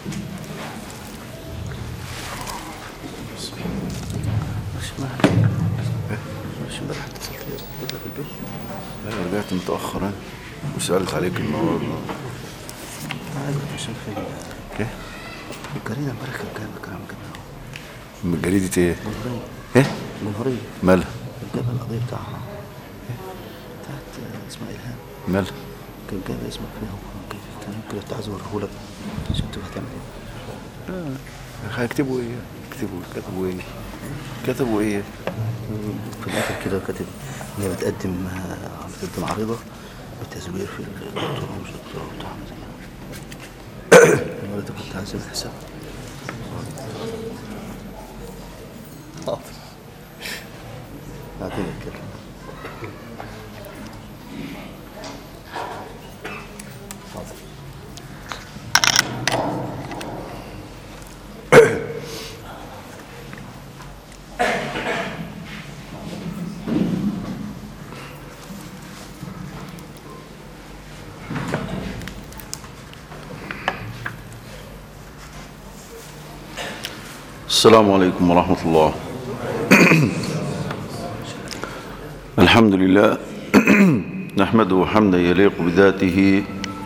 مش امبارح اتصلت لك البيت؟ لا رجعت متأخر انا وسألت عليك النهارده. عايز عشان في ايه؟ الجريدة امبارح كان جايب الكلام كده من جريدة ايه؟ جمهورية. ايه؟ جمهورية مالها؟ كان جايب القضية بتاعها بتاعت اسمها إلهام. مالها؟ كان جايب اسمك فيها وكان كده كنت عايز اوريهولك عشان تبقى تعمل ايه. هيكتبوا ايه؟ كتبوا ايه؟ في الاخر كده كاتب ان هي بتقدم عريضة بتزوير في الدكتوراه ومش دكتوراه وبتاع زي كده. الولد كنت عايز الحساب. حاضر. هعطيني الكلام. حاضر. السلام عليكم ورحمة الله. الحمد لله نحمده حمدا يليق بذاته،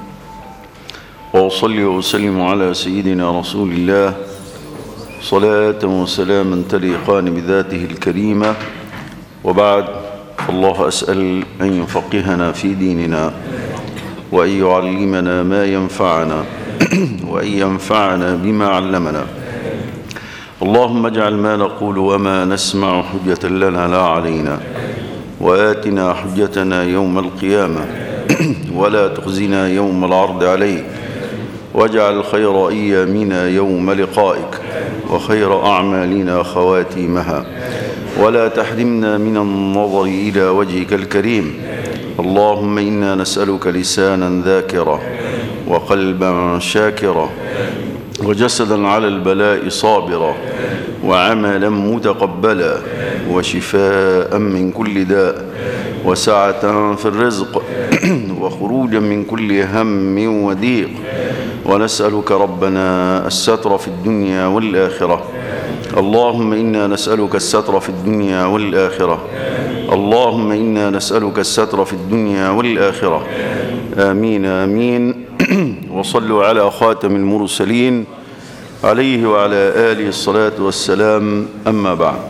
وأصلي وأسلم على سيدنا رسول الله صلاة وسلاما تليقان بذاته الكريمة، وبعد، فالله أسأل أن يفقهنا في ديننا وأن يعلمنا ما ينفعنا وأن ينفعنا بما علمنا. اللهم اجعل ما نقول وما نسمع حجة لنا لا علينا، وآتنا حجتنا يوم القيامة ولا تخزنا يوم العرض عليك، واجعل خير أيامنا يوم لقائك وخير أعمالنا خواتيمها، ولا تحرمنا من النظر إلى وجهك الكريم. اللهم إنا نسألك لسانا ذاكرا وقلبا شاكرا وجسدا على البلاء صابرا وعملا متقبلا وشفاء من كل داء وسعة في الرزق وخروجا من كل هم وضيق. ونسألك ربنا الستر في الدنيا والآخرة. اللهم إنا نسألك الستر في الدنيا والآخرة. اللهم إنا نسألك الستر في الدنيا والآخرة. آمين آمين. وصلوا على خاتم المرسلين عليه وعلى آله الصلاة والسلام. أما بعد،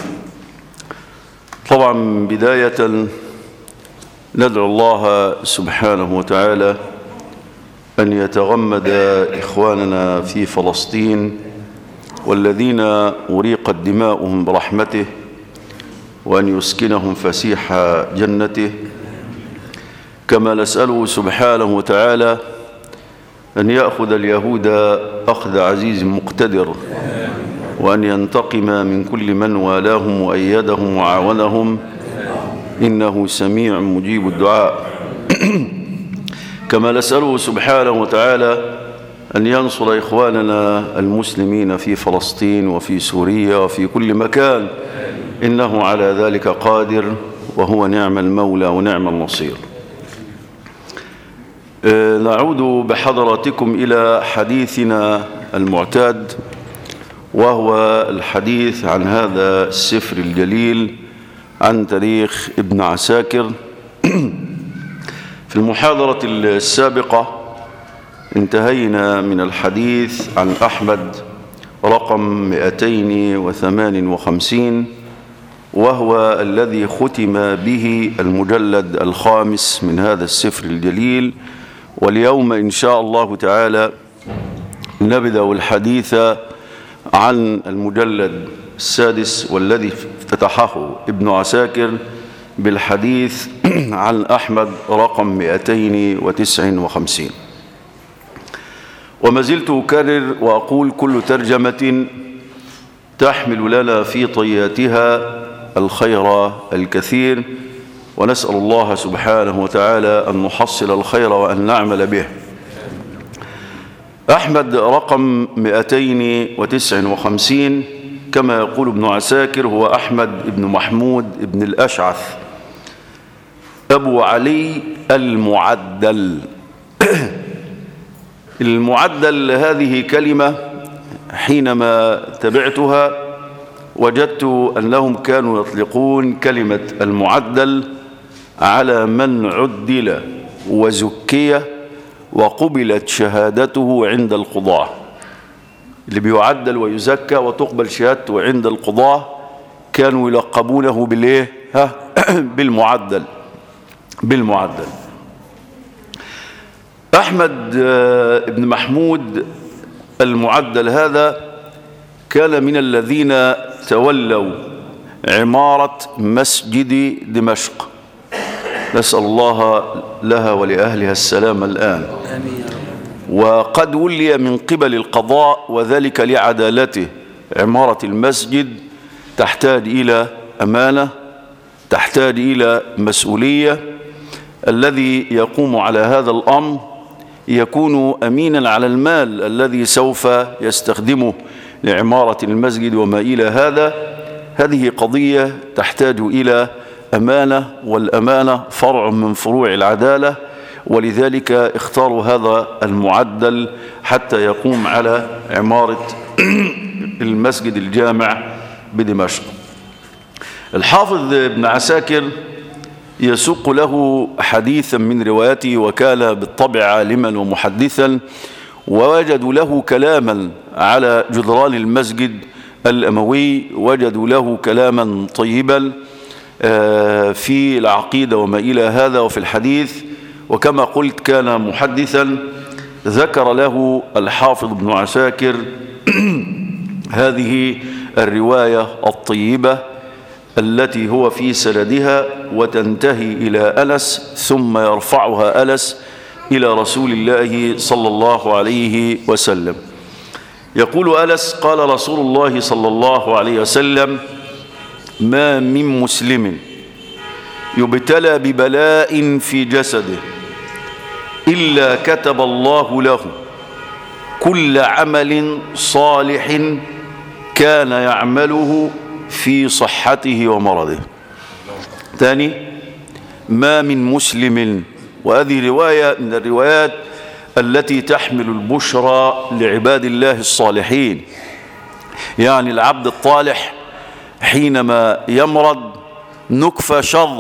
طبعا بداية ندعو الله سبحانه وتعالى أن يتغمد إخواننا في فلسطين والذين أريقت دماؤهم برحمته، وأن يسكنهم فسيح جنته، كما نسأله سبحانه وتعالى أن يأخذ اليهود أخذ عزيز مقتدر، وأن ينتقم من كل من والاهم وأيدهم وعاونهم، إنه سميع مجيب الدعاء. كما نسأله سبحانه وتعالى أن ينصر إخواننا المسلمين في فلسطين وفي سوريا وفي كل مكان، إنه على ذلك قادر، وهو نعم المولى ونعم النصير. نعود بحضراتكم إلى حديثنا المعتاد، وهو الحديث عن هذا السفر الجليل عن تاريخ ابن عساكر. في المحاضرة السابقة انتهينا من الحديث عن أحمد رقم 258، وهو الذي ختم به المجلد الخامس من هذا السفر الجليل. واليوم إن شاء الله تعالى نبدأ الحديث عن المجلد السادس، والذي افتتحه ابن عساكر بالحديث عن أحمد رقم 259. وما زلت أكرر وأقول: كل ترجمة تحمل لنا في طياتها الخير الكثير، ونسأل الله سبحانه وتعالى أن نحصل الخير وأن نعمل به. أحمد رقم 259 كما يقول ابن عساكر هو أحمد بن محمود بن الأشعث أبو علي المعدل. المعدل هذه كلمة حينما تبعتها وجدت أنهم كانوا يطلقون كلمة المعدل على من عدل وزكي وقبلت شهادته عند القضاة. اللي بيعدل ويزكى وتقبل شهادته عند القضاة كانوا يلقبونه بالإيه؟ بالمعدل. أحمد بن محمود المعدل هذا كان من الذين تولوا عمارة مسجد دمشق، نسأل الله لها ولأهلها السلام الآن. وقد ولي من قبل القضاء وذلك لعدالته. عمارة المسجد تحتاج إلى أمانة، تحتاج إلى مسؤولية. الذي يقوم على هذا الأمر يكون أمينا على المال الذي سوف يستخدمه لعمارة المسجد وما إلى هذا. هذه قضية تحتاج إلى أمانة، والأمانة فرع من فروع العدالة، ولذلك اختاروا هذا المعدل حتى يقوم على عمارة المسجد الجامع بدمشق. الحافظ ابن عساكر يسوق له حديثا من روايته، وكان بالطبع عالما ومحدثا، ووجدوا له كلاما على جدران المسجد الأموي، وجدوا له كلاما طيبا في العقيدة وما إلى هذا وفي الحديث. وكما قلت كان محدثا. ذكر له الحافظ ابن عساكر هذه الرواية الطيبة التي هو في سندها وتنتهي إلى أنس، ثم يرفعها أنس إلى رسول الله صلى الله عليه وسلم. يقول أنس: قال رسول الله صلى الله عليه وسلم: ما من مسلم يبتلى ببلاء في جسده إلا كتب الله له كل عمل صالح كان يعمله في صحته ومرضه. ثاني: ما من مسلم، وهذه رواية من الروايات التي تحمل البشرى لعباد الله الصالحين. يعني العبد الطالح حينما يمرض نكفى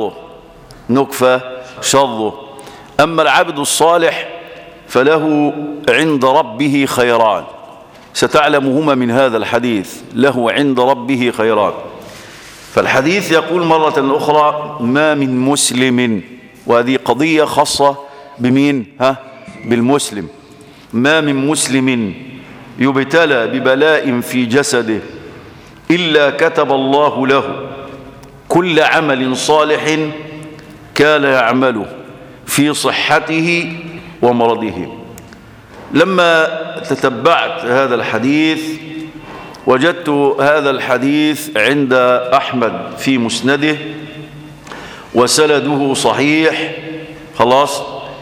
شظه. أما العبد الصالح فله عند ربه خيران، ستعلمهما من هذا الحديث. له عند ربه خيران. فالحديث يقول مرة أخرى: ما من مسلم، وهذه قضية خاصة بمين؟ بالمسلم. ما من مسلم يبتلى ببلاء في جسده إلا كتب الله له كل عمل صالح كان يعمله في صحته ومرضه. لما تتبعت هذا الحديث وجدت هذا الحديث عند أحمد في مسنده وسنده صحيح خلاص.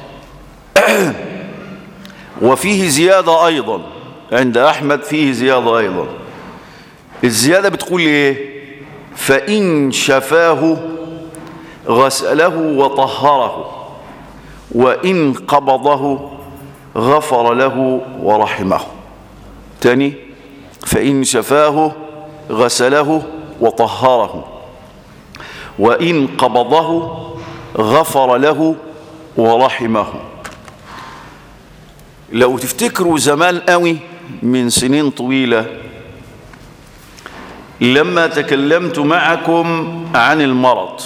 وفيه زيادة أيضا عند أحمد، فيه زيادة أيضا. الزيادة بتقول إيه؟ فإن شفاه غسله وطهره، وإن قبضه غفر له ورحمه. تاني: فإن شفاه غسله وطهره، وإن قبضه غفر له ورحمه. لو تفتكروا زمان قوي من سنين طويلة لما تكلمت معكم عن المرض،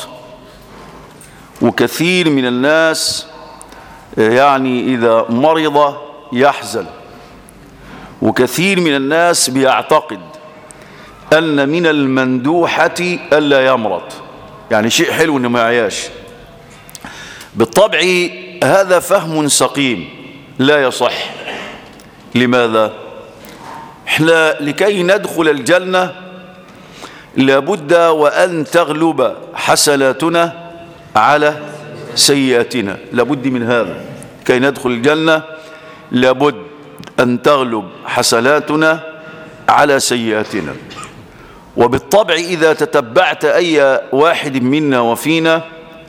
وكثير من الناس يعني إذا مرض يحزن، وكثير من الناس بيعتقد أن من المندوحة ألا يمرض، يعني شيء حلو إنه ما يعياش. بالطبع هذا فهم سقيم لا يصح. لماذا؟ احنا لكي ندخل الجنة لابد وأن تغلب حسناتنا على سيئاتنا، لابد من هذا. كي ندخل الجنة لابد أن تغلب حسناتنا على سيئاتنا. وبالطبع إذا تتبعت أي واحد منا وفينا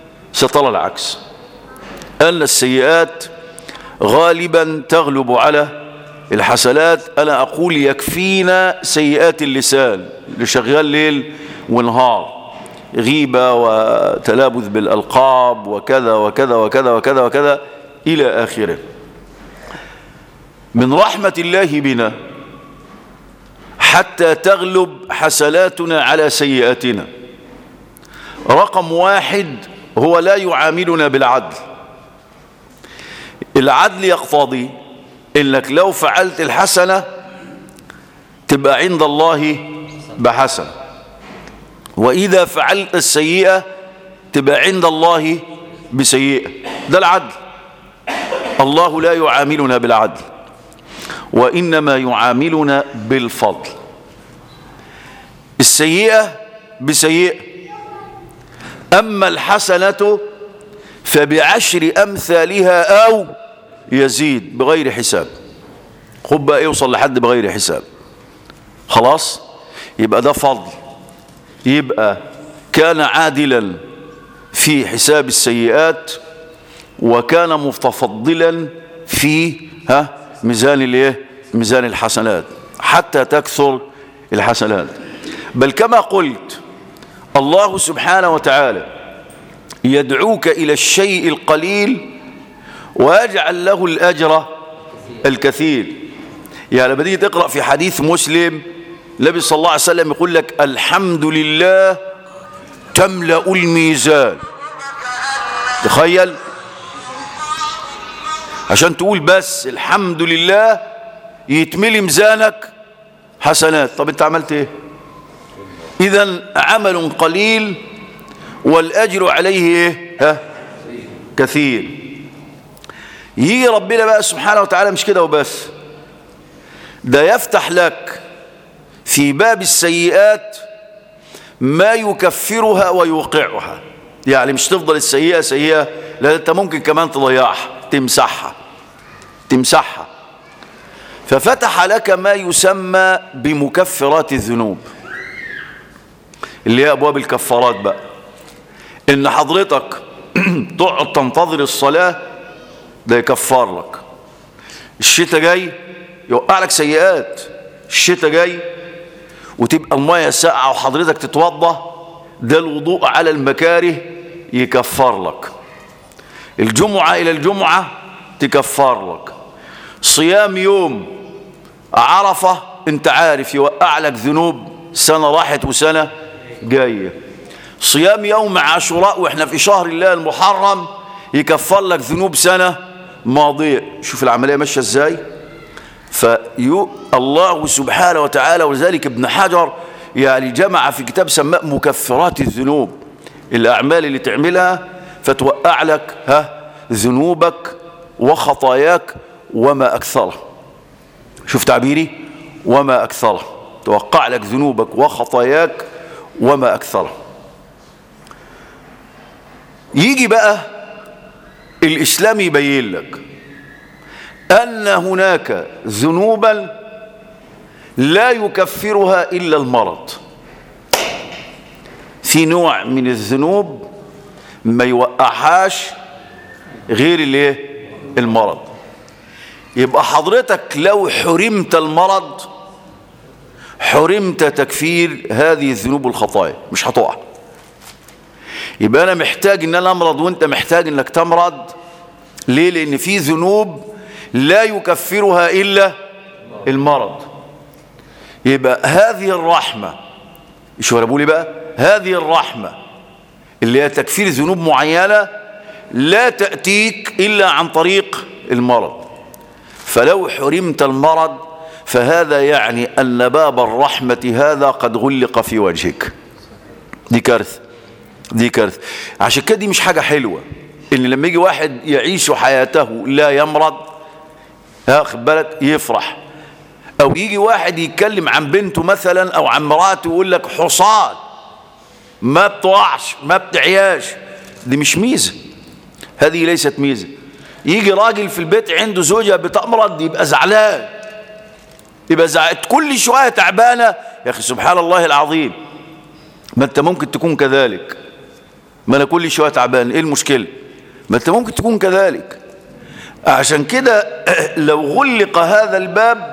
سترى العكس، أن السيئات غالبا تغلب على الحسنات أنا أقول يكفينا سيئات اللسان اللي شغال ليل ونهار، غيبة وتلابذ بالألقاب وكذا وكذا وكذا وكذا وكذا إلى آخره. من رحمة الله بنا حتى تغلب حسناتنا على سيئاتنا، رقم واحد هو لا يعاملنا بالعدل. العدل يقتضي انك لو فعلت الحسنة تبقى عند الله بحسنة، واذا فعلت السيئة تبقى عند الله بسيئة. ده العدل. الله لا يعاملنا بالعدل، وإنما يعاملنا بالفضل. السيئة بسيئة، أما الحسنة فبعشر أمثالها أو يزيد بغير حساب. خد بقى يوصل لحد بغير حساب، خلاص يبقى ده فضل. يبقى كان عادلا في حساب السيئات، وكان متفضلا في ميزان الايه؟ ميزان الحسنات، حتى تكثر الحسنات. بل كما قلت الله سبحانه وتعالى يدعوك إلى الشيء القليل ويجعل له الأجر الكثير. يعني لما تيجي تقرأ في حديث مسلم النبي صلى الله عليه وسلم يقول لك الحمد لله تملأ الميزان. تخيل، عشان تقول بس الحمد لله يتملي ميزانك حسنات. طب انت عملت ايه؟ اذا عمل قليل والاجر عليه ايه؟ كثير. يجي ربنا بقى سبحانه وتعالى مش كده وبس، ده يفتح لك في باب السيئات ما يكفرها ويوقعها. يعني مش تفضل السيئة سيئة، لا انت ممكن كمان تضيعها، تمسحها. ففتح لك ما يسمى بمكفرات الذنوب، اللي هي أبواب الكفارات بقى. إن حضرتك تقعد تنتظر الصلاة، ده يكفر لك. الشتاء جاي يوقع لك سيئات. الشتاء جاي وتبقى المية ساقعة وحضرتك تتوضى، ده الوضوء على المكاره يكفر لك. الجمعة إلى الجمعة تكفر لك. صيام يوم عرفة انت عارف يوقع لك ذنوب سنة راحت وسنة جاية. صيام يوم عاشوراء واحنا في شهر الله المحرم يكفر لك ذنوب سنة ماضية. شوف العملية ماشية ازاي. الله سبحانه وتعالى، ولذلك ابن حجر يعني جمع في كتاب سماه مكفرات الذنوب، الأعمال اللي تعملها فتوقع لك ذنوبك وخطاياك وما أكثره. شوف تعبيري، وما أكثره، توقع لك ذنوبك وخطاياك وما أكثره. يجي بقى الإسلام يبين لك أن هناك ذنوبا لا يكفرها إلا المرض. في نوع من الذنوب ما يوقعهاش غير الايه؟ المرض. يبقى حضرتك لو حرمت المرض حرمت تكفير هذه الذنوب والخطايا، مش هتقع. يبقى انا محتاج ان انا امرض وانت محتاج انك تمرض. ليه؟ لان في ذنوب لا يكفرها الا المرض. يبقى هذه الرحمة، شو ربولي بقى، هذه الرحمة اللي هي تكفير ذنوب معينة لا تأتيك إلا عن طريق المرض. فلو حرمت المرض فهذا يعني أن باب الرحمة هذا قد غلق في وجهك. دي كارثة، دي كارثة. عشان كده دي مش حاجة حلوة إن لما يجي واحد يعيش حياته لا يمرض خد بالك يفرح، أو يجي واحد يتكلم عن بنته مثلا أو عن مراته ويقول لك حصان ما بتوعش ما بتعياش. دي مش ميزة، هذه ليست ميزة. يجي راجل في البيت عنده زوجة بتمرض يبقى زعلان، يبقى زعلان كل شوية تعبانة. يا أخي سبحان الله العظيم، ما أنت ممكن تكون كذلك. ما أنا كل شوية تعبان، إيه المشكلة؟ ما أنت ممكن تكون كذلك. عشان كده لو غلق هذا الباب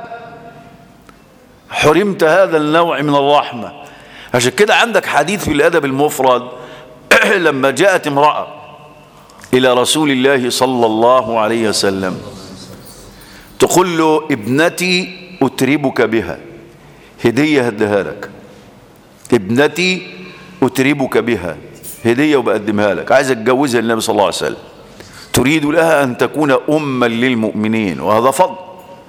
حرمت هذا النوع من الرحمة. عشان كده عندك حديث في الأدب المفرد لما جاءت امرأة إلى رسول الله صلى الله عليه وسلم تقول له ابنتي أتربك بها، هدية هديها لك، ابنتي أتربك بها، هدية وبقدمها لك، عايز اتجوزها للنبي صلى الله عليه وسلم، تريد لها أن تكون أما للمؤمنين وهذا فضل.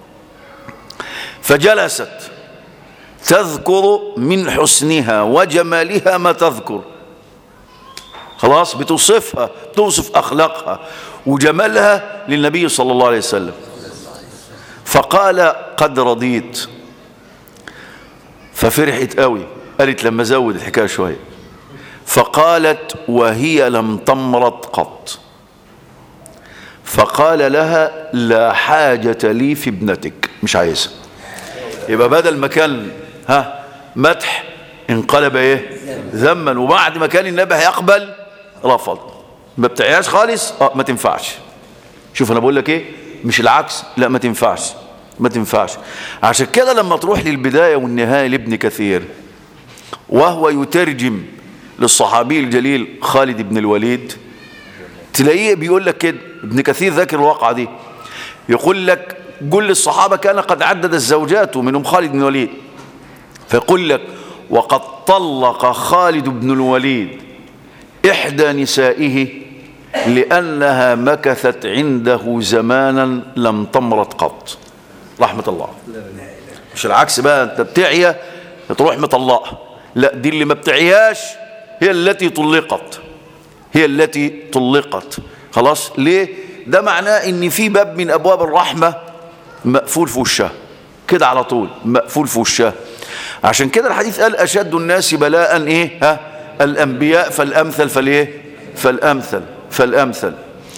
فجلست تذكر من حسنها وجمالها ما تذكر، خلاص بتوصفها، بتوصف أخلاقها وجمالها للنبي صلى الله عليه وسلم. فقال قد رضيت، ففرحت قوي، قالت لما زود الحكاية شوية، فقالت وهي لم تمرض قط. فقال لها لا حاجة لي في ابنتك، مش عايزها. يبقى بدل ما كان مدح انقلب ايه ذما، وبعد ما كان النبي هيقبل رفض، ما بتعياش خالص، ما تنفعش. شوف انا بقول لك ايه، مش العكس، لا ما تنفعش، ما تنفعش. عشان كده لما تروح للبداية والنهاية لابن كثير وهو يترجم للصحابي الجليل خالد بن الوليد، تلاقيه بيقول لك كده، ابن كثير ذاكر الواقعة دي، يقول لك كل الصحابة كان قد عدد الزوجات ومنهم خالد بن الوليد، فيقول لك وقد طلق خالد بن الوليد إحدى نسائه لأنها مكثت عنده زمانا لم تمرض قط، رحمة الله. مش العكس بقى، انت بتعيا تروح مطلقها، لا، دي اللي ما بتعياش هي التي طلقت، هي التي طلقت، خلاص. ليه؟ ده معناه ان في باب من ابواب الرحمة مقفول في وشها كده على طول، مقفول في وشها. عشان كده الحديث قال اشد الناس بلاء ايه الانبياء فالامثل فالايه فالامثل فالامثل.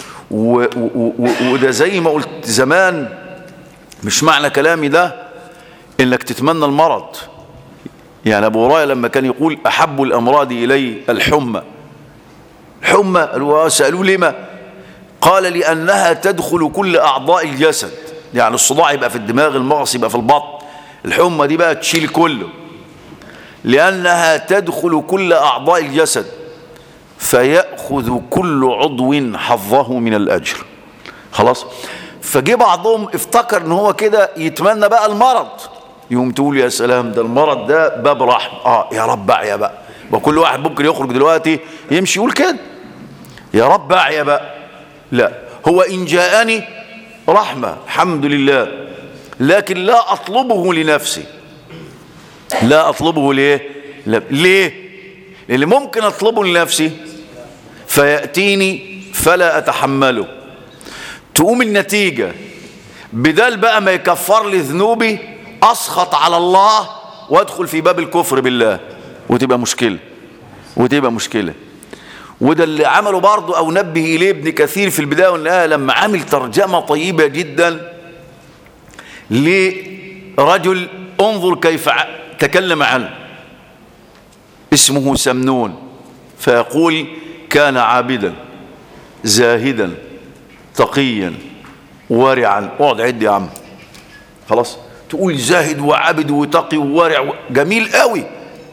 وده زي ما قلت زمان، مش معنى كلامي ده انك تتمنى المرض. يعني ابو هريره لما كان يقول احب الامراض الي الحمى، حمى، سالوه لما؟ قال لانها تدخل كل اعضاء الجسد. يعني الصداع يبقى في الدماغ، المغص يبقى في البطن، الحمى دي بقى تشيل كله، لانها تدخل كل اعضاء الجسد فيأخذ كل عضو حظه من الاجر، خلاص. فجي بعضهم افتكر ان هو كده يتمنى بقى المرض، يقوم تقول يا سلام ده المرض ده باب رحمه، يا رب اعيا بقى كل واحد ممكن يخرج دلوقتي يمشي يقول كده يا رب اعيا بقى. لا، هو ان جاءني رحمه الحمد لله، لكن لا اطلبه لنفسي، لا اطلبه ليه؟ ليه؟ لان ممكن اطلبه لنفسي فياتيني فلا اتحمله، تقوم النتيجة بدل بقى ما يكفر لي ذنوبي أسخط على الله وادخل في باب الكفر بالله، وتبقى مشكلة، وتبقى مشكلة. وده اللي عمله برضه أو نبه إليه ابن كثير في البداية والنهاية لما عمل ترجمة طيبة جدا لرجل انظر كيف تكلم عنه، اسمه سمنون، فيقول كان عابدا زاهدا تقيا ورعا. اقعد عد يا عم، خلاص، تقول زاهد وعابد وتقي وورع، جميل قوي.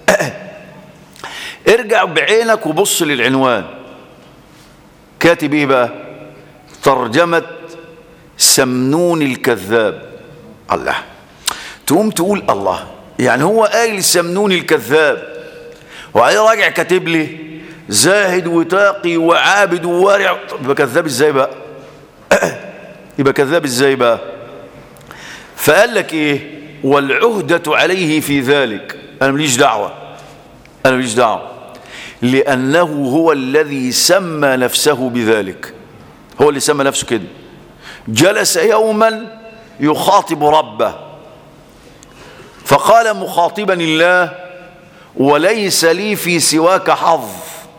ارجع بعينك وبص للعنوان، كاتب ايه بقى؟ ترجمة سمنون الكذاب. الله، تقوم تقول الله، يعني هو قايل سمنون الكذاب وعليه راجع كاتب لي زاهد وتاقي وعابد وورع، يبقى كذاب ازاي بقى؟ يبقى كذاب ازاي بقى؟ فقال لك ايه؟ والعهدة عليه في ذلك، انا ماليش دعوة، انا ماليش دعوة، لانه هو الذي سمى نفسه بذلك، هو اللي سمى نفسه كده. جلس يوما يخاطب ربه فقال مخاطبا الله وليس لي في سواك حظ،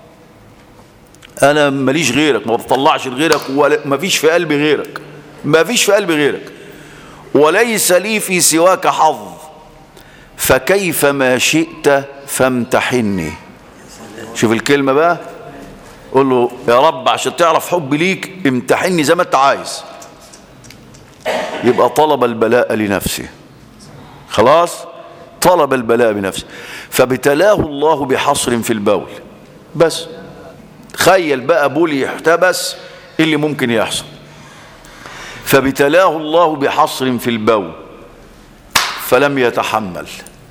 انا ماليش غيرك، ما بطلعش غيرك، وما فيش في قلبي غيرك، ما فيش في قلبي غيرك، وليس لي في سواك حظ، فكيف ما شئت فامتحني. شوف الكلمة بقى، قول له يا رب عشان تعرف حبي ليك امتحني زي ما انت عايز، يبقى طلب البلاء لنفسه. خلاص، طلب البلاء بنفسه، فابتلاه الله بحصر في البول. بس تخيل بقى بول يحتبس اللي ممكن يحصل. فابتلاه الله بحصر في البول فلم يتحمل.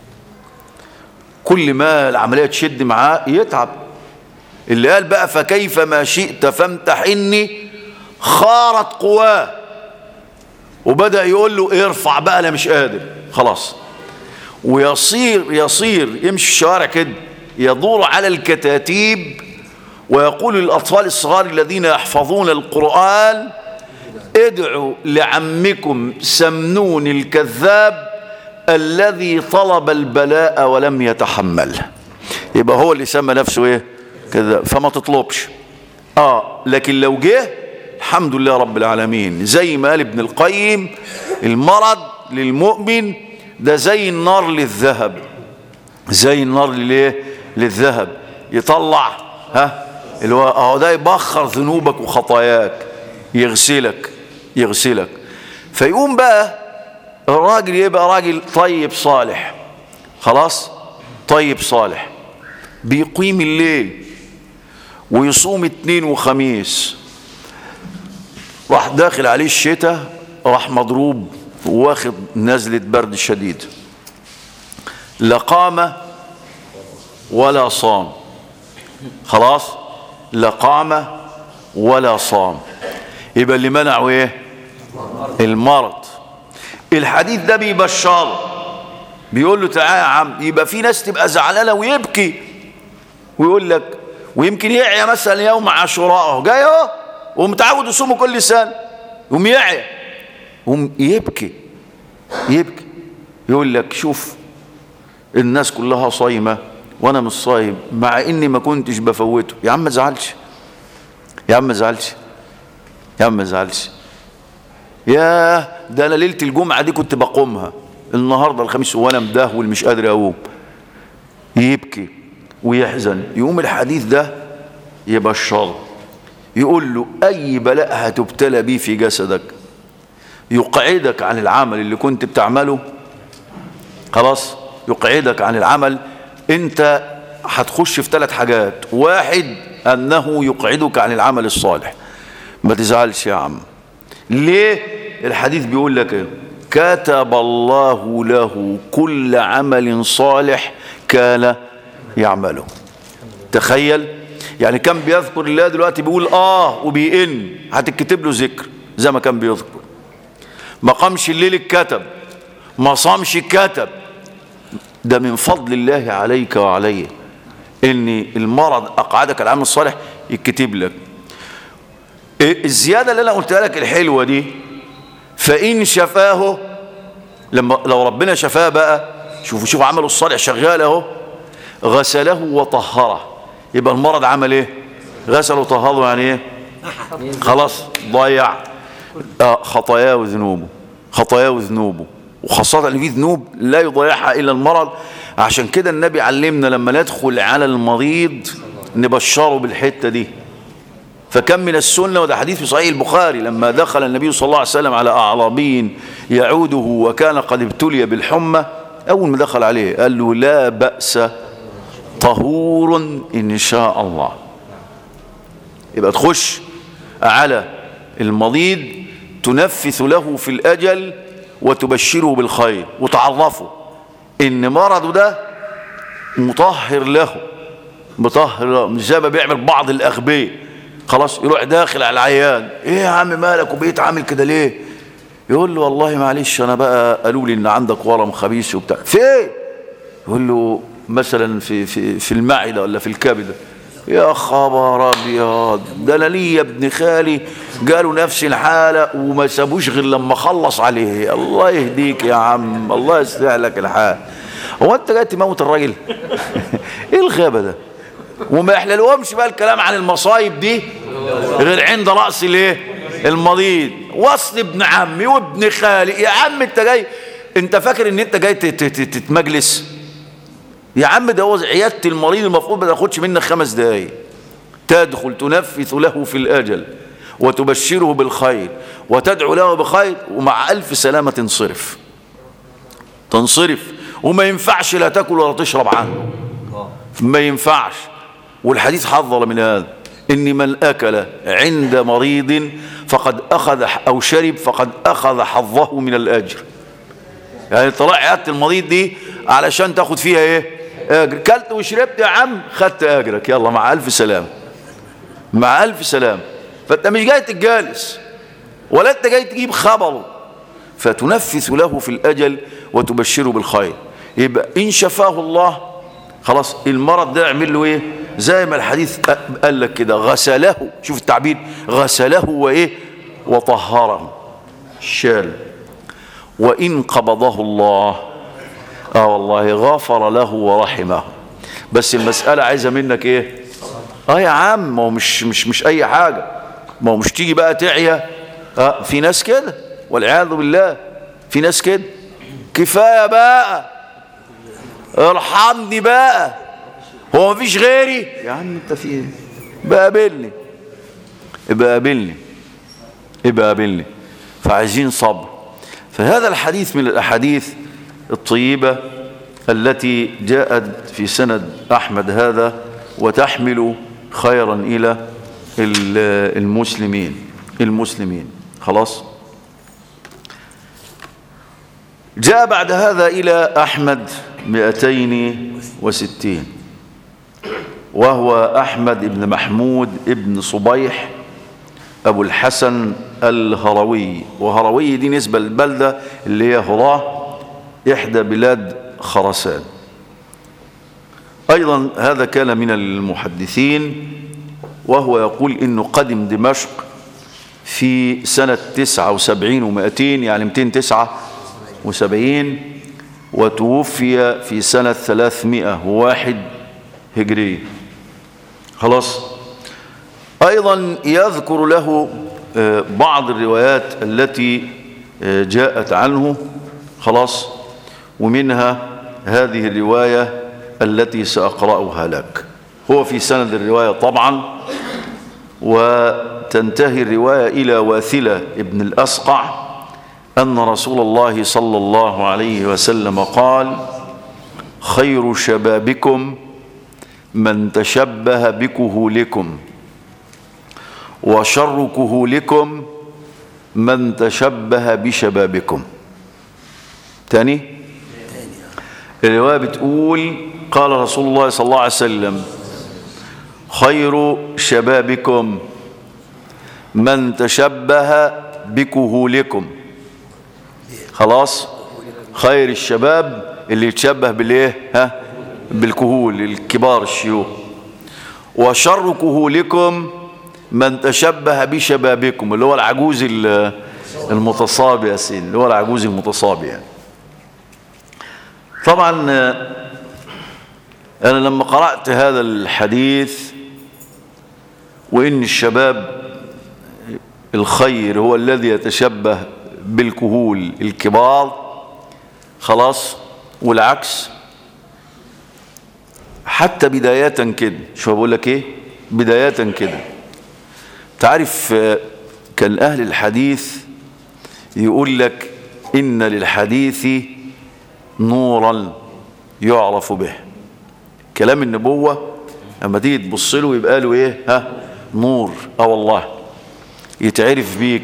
كل ما العملية تشد معاه يتعب. اللي قال بقى فكيف ما شئت فامتحني خارت قواه، وبدأ يقول له ارفع بقى انا مش قادر خلاص. ويصير يمشي الشوارع كده يدور على الكتاتيب ويقول للأطفال الصغار الذين يحفظون القرآن ادعوا لعمكم سمنون الكذاب الذي طلب البلاء ولم يتحمله. يبقى هو اللي سمى نفسه ايه؟ كذاب. فما تطلبش. لكن لو جه الحمد لله رب العالمين. زي ما قال ابن القيم المرض للمؤمن ده زي النار للذهب. زي النار للذهب يطلع اللي هو ده يبخر ذنوبك وخطاياك، يغسلك. فيقوم بقى الراجل يبقى راجل طيب صالح. خلاص، طيب صالح بيقيم الليل ويصوم اثنين وخميس. راح داخل عليه الشتاء، راح مضروب واخد نزلة برد شديد، لا قام ولا صام. خلاص، لا قام ولا صام. يبقى اللي منعه ايه؟ المرض. الحديث ده بيبشره، بيقول له تعالى يا عم. يبقى في ناس تبقى زعلانه ويبكي ويقول لك، ويمكن يعيا مثلا يوم عاشوراء جاي اهو ومتعود يصومه كل سنه، يقوم يعيا يقوم يبكي يقول لك شوف الناس كلها صايمه وانا مش صايم مع اني ما كنتش بفوته. يا عم ما تزعلش، يا ده انا ليله الجمعه دي كنت بقومها، النهارده الخميس وانا مدهول مش قادر اقوم. يبكي ويحزن. يقوم الحديث ده يبشره، يقول له اي بلاء هتبتلى بيه في جسدك يقعدك عن العمل اللي كنت بتعمله. خلاص، يقعدك عن العمل. انت هتخش في 3 حاجات. 1 انه يقعدك عن العمل الصالح. ما تزعلش يا عم. ليه؟ الحديث بيقول لك ايه؟ كتب الله له كل عمل صالح كان يعمله. تخيل يعني كان بيذكر الله دلوقتي بيقول وبيئن، هتكتب له ذكر زي ما كان بيذكر. ما قامش الليل الكتب، ما صامش الكتب. ده من فضل الله عليك وعليه ان المرض اقعدك العمل الصالح يكتب لك. الزياده اللي انا قلتها لك الحلوه دي، فان شفاه، لو ربنا شفاه بقى، شوفوا عمله الصالح شغال اهو، غسله وطهره. يبقى المرض عمل ايه؟ غسله وطهره. يعني ايه؟ خلاص ضيع خطاياه وذنوبه. وخاصة ان في ذنوب لا يضيعها الا المرض. عشان كده النبي علمنا لما ندخل على المريض نبشره بالحتة دي. فكم من السنة، وده حديث في صحيح البخاري، لما دخل النبي صلى الله عليه وسلم على أعرابي يعوده وكان قد ابتلي بالحمى، أول ما دخل عليه قال له لا بأس طهور إن شاء الله. يبقى تخش على المريض تنفث له في الأجل وتبشره بالخير وتعرفه إن مرضه ده مطهر له، مش زي ما بيعمل بعض الأغبياء. خلاص يروح داخل على العيان، ايه يا عم مالك وبقيت عامل كده ليه؟ يقول له والله معلش انا بقى قالوا لي ان عندك ورم خبيث وبتاع. في ايه؟ يقول له مثلا في المعده ولا في الكبده. يا خبر ابيض، ده انا ليا ابن خالي قالوا نفس الحاله وما سابوش غير لما خلص عليه. الله يهديك يا عم، الله يصلح لك الحال. هو انت جاي تموت الراجل؟ ايه الغابه ده؟ وما يحللهمش بقى الكلام عن المصايب دي غير عند رأس المريض. وصل ابن عمي وابن خالي. يا عم انت فاكر ان انت جاي تتمجلس؟ يا عم ده هو عيادة المريض المفروض ما تاخدش منك 5 دقايق. تدخل تنفث له في الأجل وتبشره بالخير وتدعو له بخير، ومع ألف سلامة تنصرف وما ينفعش لا تأكل ولا تشرب عنه، ما ينفعش. والحديث حذر من هذا، إن من أكل عند مريض فقد أخذ أو شرب فقد أخذ حظه من الأجر. يعني طلع عيادة المريض دي علشان تاخد فيها ايه؟ أجر. كلت وشربت يا عم، خدت أجرك، يلا مع ألف سلام، مع ألف سلام. فأنت مش جاي تتجالس ولا أنت جاي تجيب خبره، فتنفث له في الأجل وتبشره بالخير. يبقى إن شفاه الله خلاص المرض ده يعمل له ايه؟ زي ما الحديث قال لك كده، غسله، شوف التعبير، غسله وايه؟ وطهره، شال. وإن قبضه الله والله غفر له ورحمه. بس المسألة عايزة منك ايه؟ يا عم، ما هو مش اي حاجة، ما هو مش تيجي بقى تعيا. في ناس كده والعياذ بالله، في ناس كده. كفاية بقى، ارحمني بقى، هو مفيش غيري يا عم، انت في ايه؟ قابلني. فعايزين صبر. فهذا الحديث من الأحاديث الطيبة التي جاءت في سند أحمد هذا، وتحمل خيرا إلى المسلمين. خلاص. جاء بعد هذا إلى أحمد 260، وهو أحمد بن محمود بن صبيح أبو الحسن الهروي. وهروي دي نسبة للبلدة اللي هي هراه، إحدى بلاد خراسان. أيضا هذا كان من المحدثين، وهو يقول إنه قدم دمشق في سنة 79 و200، يعني 279، وتوفي في سنة 301 هجرية. خلاص. أيضا يذكر له بعض الروايات التي جاءت عنه. خلاص. ومنها هذه الرواية التي سأقرأها لك. هو في سند الرواية طبعا، وتنتهي الرواية إلى واثلة ابن الأسقع أن رسول الله صلى الله عليه وسلم قال: خير شبابكم من تشبه بكهولكم، وشر كهولكم من تشبه بشبابكم. تاني الرواية بتقول: قال رسول الله صلى الله عليه وسلم: خير شبابكم من تشبه بكهولكم. خلاص. خير الشباب اللي يتشبه بالايه؟ بالكهول، الكبار الشيوخ. وشر كهولكم من تشبه بشبابكم، اللي هو العجوز المتصابي يا سيدي، اللي هو العجوز المتصابي يعني. طبعا أنا لما قرأت هذا الحديث، وإن الشباب الخير هو الذي يتشبه بالكهول الكبار، خلاص، والعكس، حتى بداية كده، شو بقول لك ايه؟ بداية كده، تعرف كان أهل الحديث يقول لك: إن للحديث نورا يعرف به. كلام النبوة لما تيجي تبص له يبقى له ايه؟ نور. والله يتعرف بيه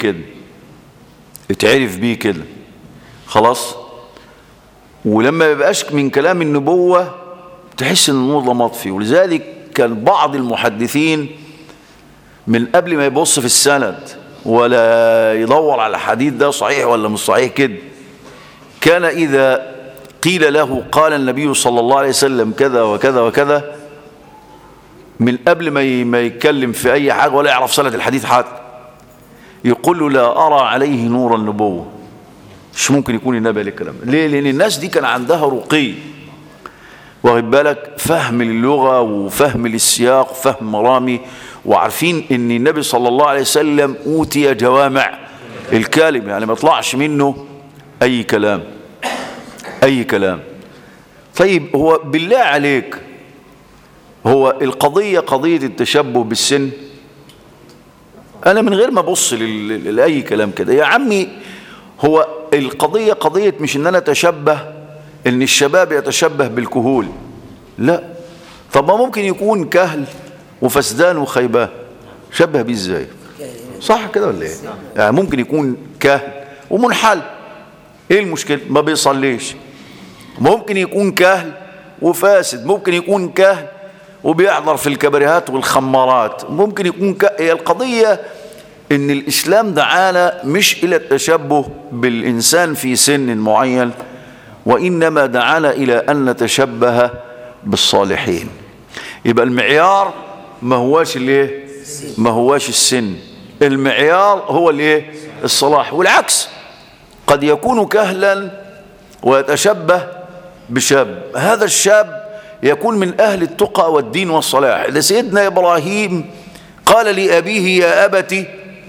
كده، خلاص. ولما يبقاش من كلام النبوة تحس ان النور ده مطفي. ولذلك كان بعض المحدثين من قبل ما يبص في السند ولا يدور على الحديث ده صحيح ولا مش صحيح كده، كان إذا قيل له قال النبي صلى الله عليه وسلم كذا وكذا وكذا، من قبل ما يتكلم في أي حاجة ولا يعرف سند الحديث حتى، يقول له: لا أرى عليه نور النبوة. مش ممكن يكون النبي عليه الكلام. ليه؟ لأن الناس دي كان عندها رقي، واخد بالك، فهم اللغة وفهم السياق وفهم مرامي، وعارفين ان النبي صلى الله عليه وسلم أوتي جوامع الكلم، يعني ما يطلعش منه أي كلام. طيب، هو بالله عليك، هو القضية قضية التشبه بالسن؟ أنا من غير ما أبص لأي كلام كده يا عمي. هو القضية قضية مش إن أنا أتشبه، إن الشباب يتشبه بالكهول، لا. طب ما ممكن يكون كهل وفسدان وخيبان، شبه بيه إزاي؟ صح كده ولا إيه؟ يعني ممكن يكون كهل ومنحل، إيه المشكلة؟ ما بيصليش. ممكن يكون كهل وفاسد، ممكن يكون كهل وبيحضر في الكباريهات والخمارات، ممكن يكون هي القضية إن الإسلام دعانا مش إلى التشبه بالإنسان في سن معين، وإنما دعانا إلى أن نتشبه بالصالحين. يبقى المعيار ما هواش الايه؟ ما هواش السن، المعيار هو الايه؟ الصلاح. والعكس، قد يكون كهلا ويتشبه بشاب، هذا الشاب يكون من أهل التقى والدين والصلاح. ده سيدنا إبراهيم قال لأبيه يا أبت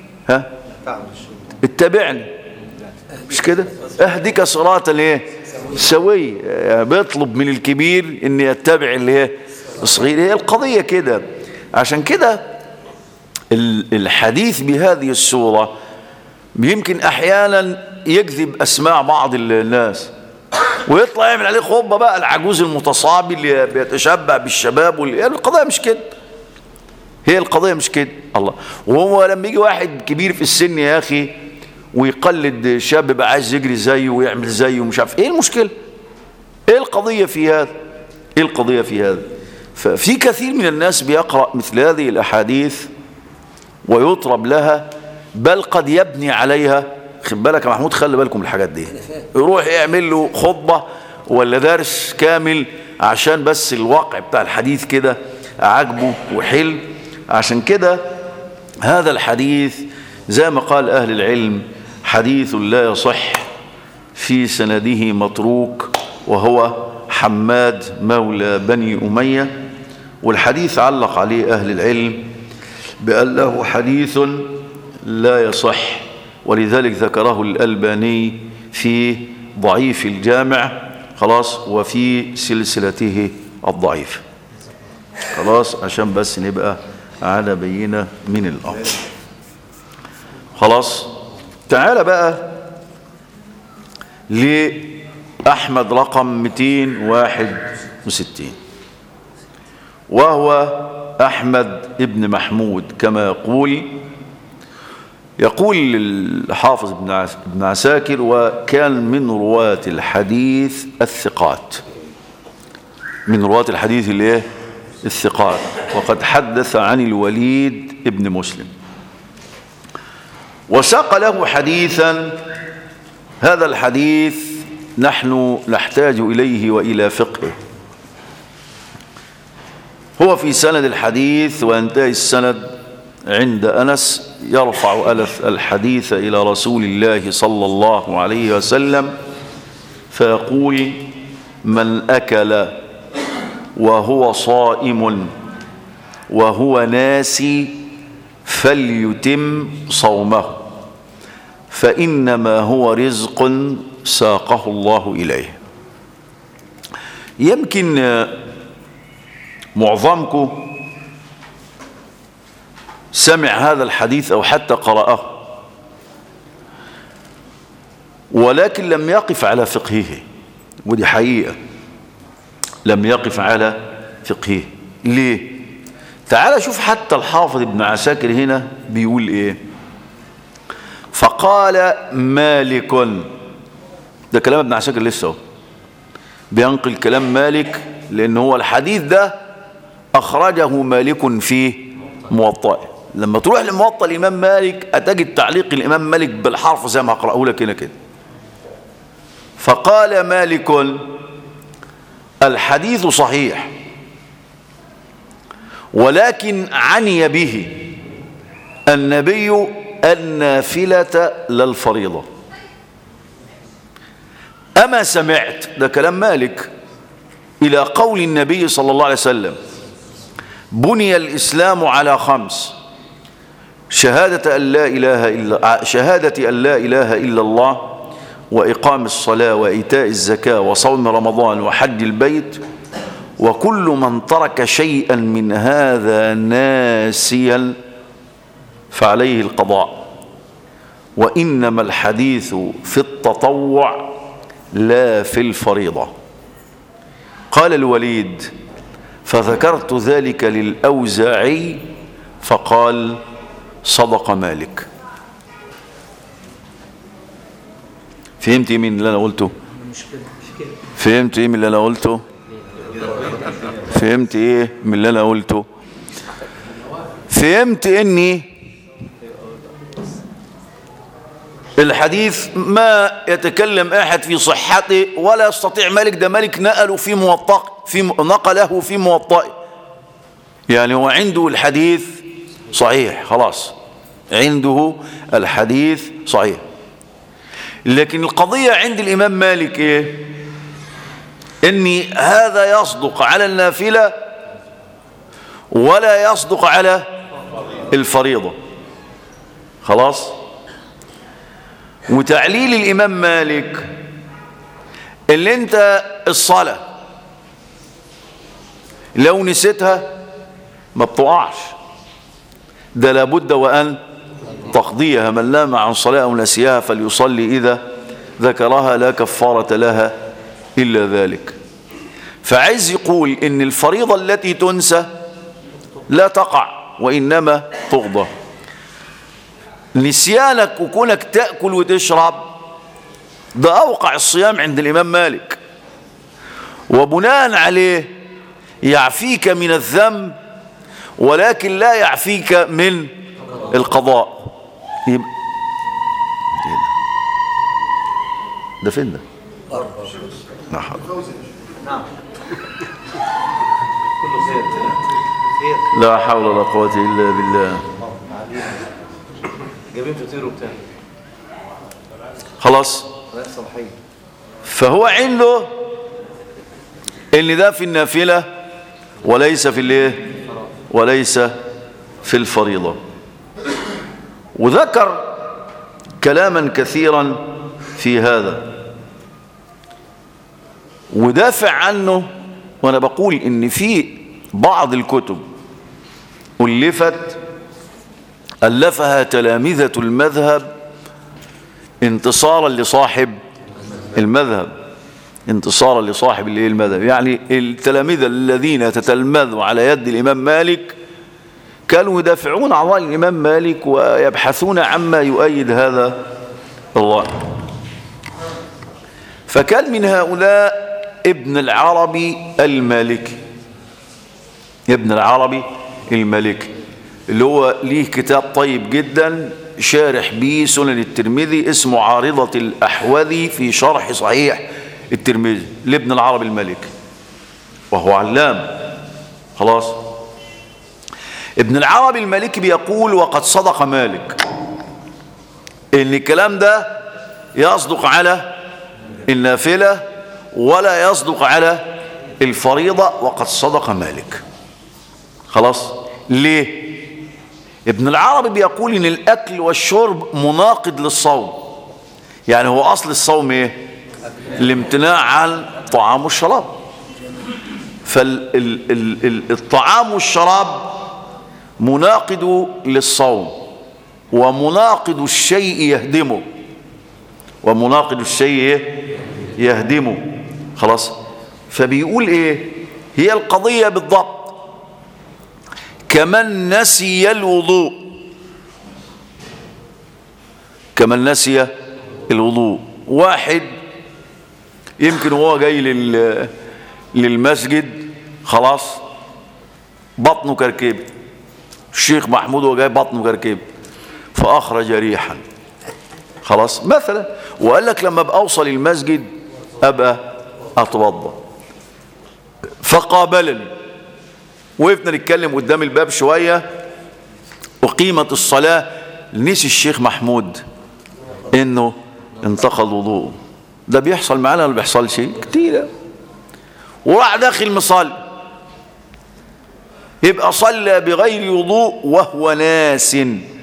اتبعني، مش كده؟ أهدك صراطا الايه؟ سوي. بيطلب من الكبير ان يتبع الايه؟ الصغير. هي القضية كده. عشان كده الحديث بهذه الصورة يمكن احيانا يكذب اسماع بعض الناس ويطلع يعمل عليه خطبة بقى العجوز المتصابي اللي بيتشبع بالشباب القضية مش كده. هي القضية مش كده. الله. وهو لما يجي واحد كبير في السن يا اخي ويقلد شاب بقى عايز يجري زيه ويعمل زيه ومش عارف ايه المشكلة؟ ايه القضية في هذا؟ ايه القضية في هذا؟ ففي كثير من الناس بيقرأ مثل هذه الأحاديث ويطرب لها، بل قد يبني عليها. خد بالك يا محمود، خلي بالكم الحاجات دي. يروح يعمل له خطبة ولا درس كامل عشان بس الواقع بتاع الحديث كده عجبه وحل. عشان كده هذا الحديث زي ما قال أهل العلم حديث لا يصح، في سنده متروك وهو حماد مولى بني أمية. والحديث علق عليه أهل العلم بأنه حديث لا يصح، ولذلك ذكره الألباني في ضعيف الجامع، خلاص، وفي سلسلته الضعيف، خلاص، عشان بس نبقى على بينة من الأمر. خلاص. تعال بقى لأحمد رقم 261، وهو أحمد ابن محمود كما يقول الحافظ ابن عساكر، وكان من رواة الحديث الثقات، من رواة الحديث الايه؟ الثقات. وقد حدث عن الوليد ابن مسلم وساق له حديثا. هذا الحديث نحن نحتاج إليه وإلى فقهه. هو في سند الحديث وينتهي السند عند أنس يرفع الحديث إلى رسول الله صلى الله عليه وسلم فيقول: من أكل وهو صائم وهو ناسي فليتم صومه، فإنما هو رزق ساقه الله إليه. يمكن معظمكم سمع هذا الحديث أو حتى قرأه، ولكن لم يقف على فقهه، ودي حقيقة، لم يقف على فقهه. ليه؟ تعال شوف حتى الحافظ ابن عساكر هنا بيقول ايه. فقال مالك، ده كلام ابن عساكر لسه بينقل كلام مالك، لأن هو الحديث ده أخرجه مالك في موطئه. لما تروح لموطئ الإمام مالك أتجد تعليق الإمام مالك بالحرف زي ما أقرأه لك هنا كده. فقال مالك: الحديث صحيح، ولكن عني به النبي النافلة للفريضة. أما سمعت، ده كلام مالك، إلى قول النبي صلى الله عليه وسلم: بني الإسلام على 5: شهادة أن لا إله إلا الله، وإقام الصلاة، وإيتاء الزكاة، وصوم رمضان، وحج البيت، وكل من ترك شيئا من هذا ناسيا فعليه القضاء، وإنما الحديث في التطوع لا في الفريضة. قال الوليد: فذكرت ذلك للأوزاعي فقال: صدق مالك. فهمت ايه من اللي انا قلته؟ فهمت ايه من اللي انا قلته؟ فهمت ايه من اللي انا قلته؟ فهمت اني الحديث ما يتكلم احد في صحته ولا يستطيع مالك، ده مالك نقله في نقله في موطئه، يعني هو عنده الحديث صحيح، خلاص عنده الحديث صحيح. لكن القضية عند الإمام مالك إيه؟ إن هذا يصدق على النافلة ولا يصدق على الفريضة. خلاص. وتعليل الإمام مالك اللي أنت الصلاة لو نسيتها ما بتقعش، ده لابد وأن تقضيها. من نام عن صلاة أو نسيها فليصلي إذا ذكرها لا كفارة لها إلا ذلك. فعايز يقول إن الفريضة التي تنسى لا تقع وإنما تقضى. نسيانك وكونك تأكل وتشرب ده أوقع الصيام عند الإمام مالك، وبناء عليه يعفيك من الذنب ولكن لا يعفيك من القضاء. يبقى ده فين ده؟ نعم. لا حول ولا قوة إلا بالله. جايبين فطير وبتاع. خلاص. فهو عنده ان ده في النافلة وليس في الايه؟ وليس في الفريضة. وذكر كلاما كثيرا في هذا ودافع عنه. وانا بقول ان في بعض الكتب ألفها تلامذة المذهب انتصارا لصاحب المذهب، انتصارا لصاحب المذهب. يعني التلامذة الذين تتلمذوا على يد الإمام مالك كانوا يدافعون عن رأي الإمام مالك ويبحثون عما يؤيد هذا الرأي. فكان من هؤلاء ابن العربي المالكي، ابن العربي المالكي اللي هو ليه كتاب طيب جدا شارح به سنن الترمذي اسمه عارضة الأحوذي في شرح صحيح الترمذي لابن العربي المالكي، وهو علام. خلاص. ابن العربي المالكي بيقول: وقد صدق مالك ان الكلام ده يصدق على النافلة ولا يصدق على الفريضة، وقد صدق مالك. خلاص. ليه؟ ابن العربي بيقول ان الاكل والشرب مناقض للصوم. يعني هو اصل الصوم ايه؟ الامتناع عن الطعام والشراب. فالطعام والشراب مناقض للصوم، ومناقض الشيء يهدمه، ومناقض الشيء يهدمه. خلاص. فبيقول ايه؟ هي القضية بالضبط كمن نسي الوضوء، كمن نسي الوضوء. واحد يمكن هو جاي للمسجد، خلاص، بطنه كركب، الشيخ محمود هو جاي بطنه كركب فأخرج ريحا، خلاص مثلا، وقال لك لما ابقى اوصل المسجد ابقى اتوضا. فقابلني، وقفنا نتكلم قدام الباب شويه وقيمه الصلاه. نسي الشيخ محمود انه انتقض وضوءه. ده بيحصل معانا ولا بيحصلش؟ كتير. وراح داخل مصلي، يبقى صلى بغير وضوء وهو ناس.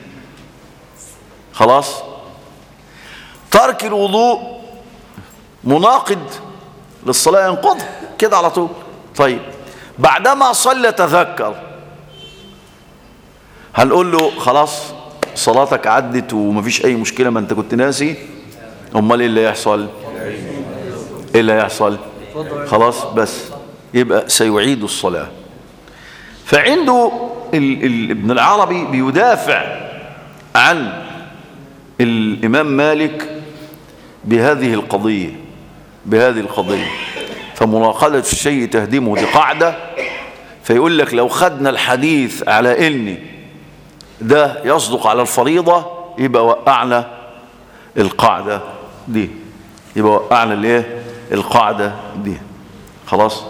خلاص. ترك الوضوء مناقض للصلاة، ينقض كده على طول. طيب بعدما صلى تذكر، هنقول له خلاص صلاتك عدت ومفيش اي مشكلة، ما انت كنت ناسي. امال ايه اللي يحصل؟ ايه اللي هيحصل؟ خلاص بس يبقى سيعيد الصلاة. فعنده ابن العربي بيدافع عن الإمام مالك بهذه القضية، فمناقضة الشيء تهدمه، دي قاعدة. فيقول لك لو خدنا الحديث على إن ده يصدق على الفريضة يبقى وقعنا القاعدة دي، القاعدة دي. خلاص.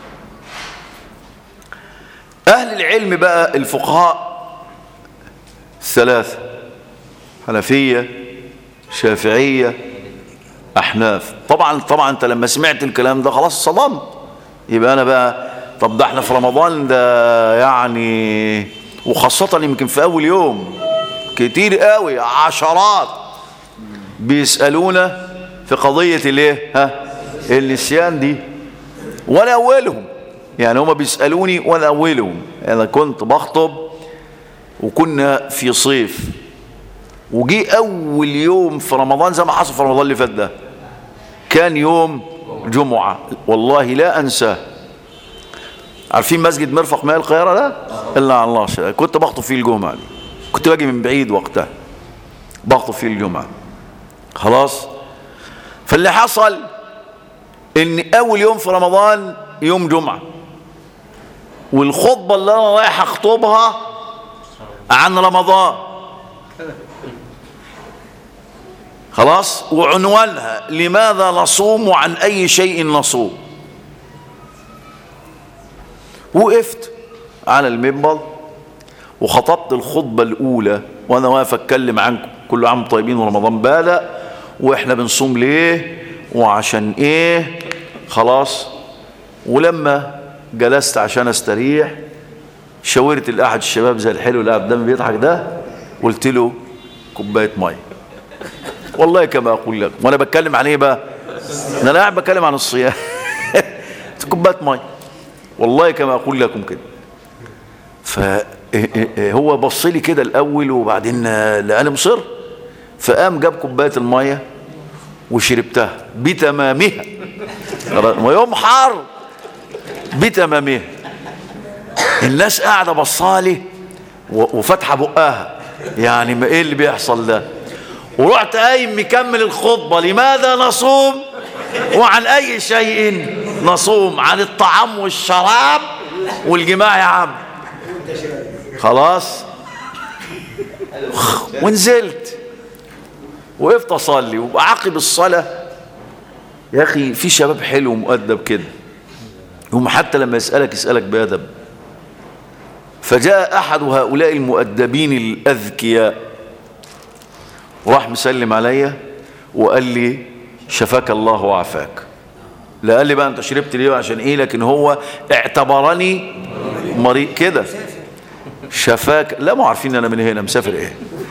أهل العلم بقى الفقهاء الثلاثة، حنفية شافعية أحناف. طبعا أنت لما سمعت الكلام ده خلاص صدمت. يبقى أنا بقى طب ده احنا في رمضان ده يعني، وخاصة يمكن في أول يوم كتير قوي عشرات بيسألونا في قضية النسيان دي، وأنا أولهم. يعني هما بيسألوني وأنا أولهم. أنا كنت بخطب وكنا في صيف، وجي أول يوم في رمضان زي ما حصل في رمضان اللي فات ده، كان يوم جمعة والله لا أنساه. عارفين مسجد مرفق ماء القاهرة ده؟ إلا عن الله شاء. كنت بخطب فيه الجمعة دي، كنت باجي من بعيد وقتها بخطب فيه الجمعة. خلاص. فاللي حصل إن أول يوم في رمضان يوم جمعة، والخطبة اللي أنا رايح أخطبها عن رمضان. خلاص. وعنوانها لماذا نصوم وعن أي شيء نصوم. وقفت على المنبر وخطبت الخطبة الأولى وأنا واقف أتكلم عنكم كل عام طيبين ورمضان بدأ وإحنا بنصوم ليه وعشان إيه. خلاص. ولما جلست عشان استريح شاورت لأحد الشباب زي الحلو اللي قدامي بيضحك ده، قلت له كوباية مية. والله كما أقول لك. وأنا بتكلم عن إيه بقى؟ أنا لا قاعد بتكلم عن الصيام. كوباية مية والله كما أقول لكم كده. فهو بص لي كده الأول وبعدين لقاني مصر، فقام جاب كوباية المية وشربتها بتمامها. ويوم حار بتمامها. الناس قاعدة بصالي وفتحة بقها، يعني ما ايه اللي بيحصل ده. ورحت قايم مكمل الخطبة لماذا نصوم وعن اي شيء نصوم، عن الطعام والشراب والجماع يا عم. خلاص. ونزلت وقفت اصلي. وعقب الصلاة يا اخي في شباب حلو ومؤدب كده، هم حتى لما يسألك بأدب. فجاء أحد هؤلاء المؤدبين الأذكياء وراح مسلم عليا وقال لي شفاك الله وعافاك. لا قال لي بقى أنت شربت ليه عشان إيه، لكن هو اعتبرني مريض كده. شفاك، لا ما عارفين أنا من هنا مسافر إيه.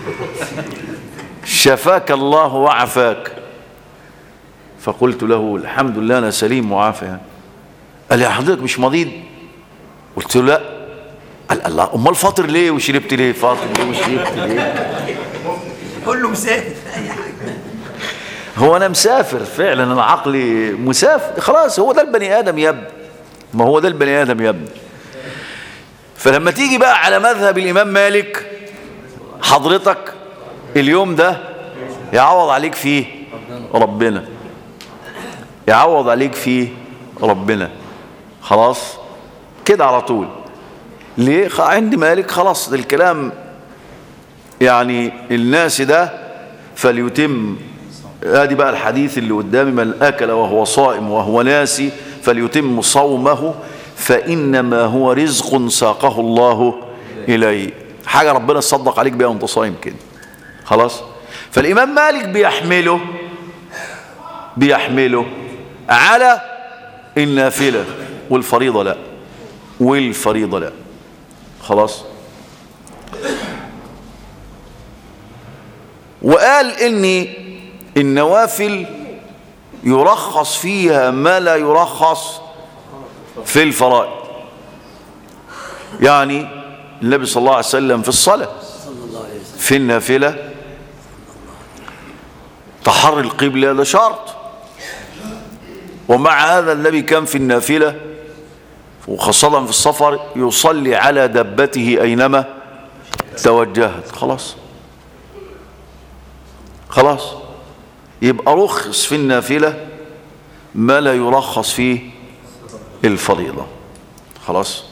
شفاك الله وعافاك. فقلت له الحمد لله أنا سليم وعافى. قال لي حضرتك مش مريض؟ قلت له لا. قال الله امال فاطر ليه وشربت ليه؟ فاطر ليه وشربت ليه؟ كله مسافر. هو انا مسافر فعلا، انا عقلي مسافر خلاص. هو ده البني ادم يا ابني، ما هو ده البني ادم يا ابني. فلما تيجي بقى على مذهب الامام مالك، حضرتك اليوم ده يعوض عليك فيه ربنا، يعوض عليك فيه ربنا. خلاص كده على طول. ليه؟ عند مالك خلاص الكلام يعني الناس ده فليتم. ادي بقى الحديث اللي قدامي: من اكل وهو صائم وهو ناسي فليتم صومه فانما هو رزق ساقه الله اليه. حاجه ربنا صدق عليك بيها وانت صايم كده. خلاص. فالامام مالك بيحمله على النافله والفريضه لا. خلاص. وقال ان النوافل يرخص فيها ما لا يرخص في الفرائض. يعني النبي صلى الله عليه وسلم في الصلاة في النافلة تحري القبلة ده شرط، ومع هذا النبي كان في النافلة وخاصة في السفر يصلي على دبته أينما توجهت. خلاص يبقى رخص في النافلة ما لا يرخص فيه الفريضة. خلاص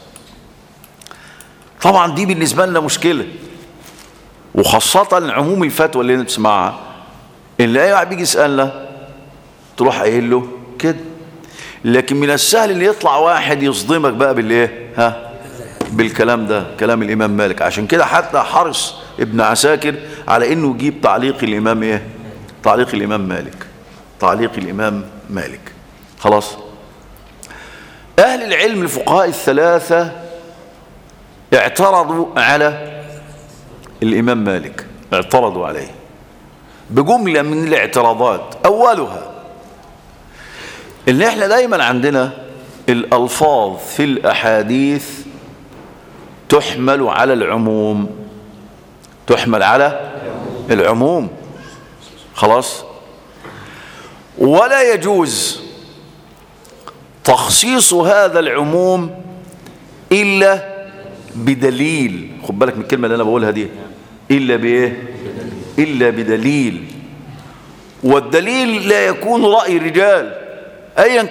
طبعا دي بالنسبة لنا مشكلة، وخاصة عموم الفتوى اللي نسمعها اللي اي واحد بيجي يسألنا تروح قايل له كده. لكن من السهل ان يطلع واحد يصدمك بقى بالايه بالكلام ده، كلام الامام مالك. عشان كده حتى حرص ابن عساكر على انه يجيب تعليق الامام تعليق الامام مالك. خلاص اهل العلم الفقهاء الثلاثة اعترضوا على الامام مالك، اعترضوا عليه بجملة من الاعتراضات. اولها ان احنا دايما عندنا الالفاظ في الاحاديث تحمل على العموم، خلاص، ولا يجوز تخصيص هذا العموم الا بدليل. خد بالك من الكلمة اللي انا بقولها دي، الا بايه؟ الا بدليل. والدليل لا يكون رأي رجال ايا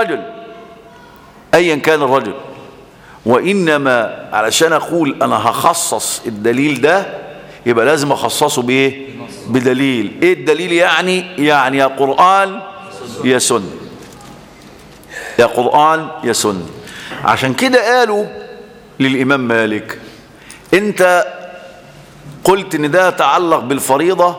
كان الرجل، وانما علشان اقول انا هخصص الدليل ده يبقى لازم اخصصه بايه؟ بدليل. ايه الدليل؟ يعني يا قرآن يا سنة، يا قرآن يا سنة. عشان كده قالوا للامام مالك انت قلت ان ده يتعلق بالفريضة،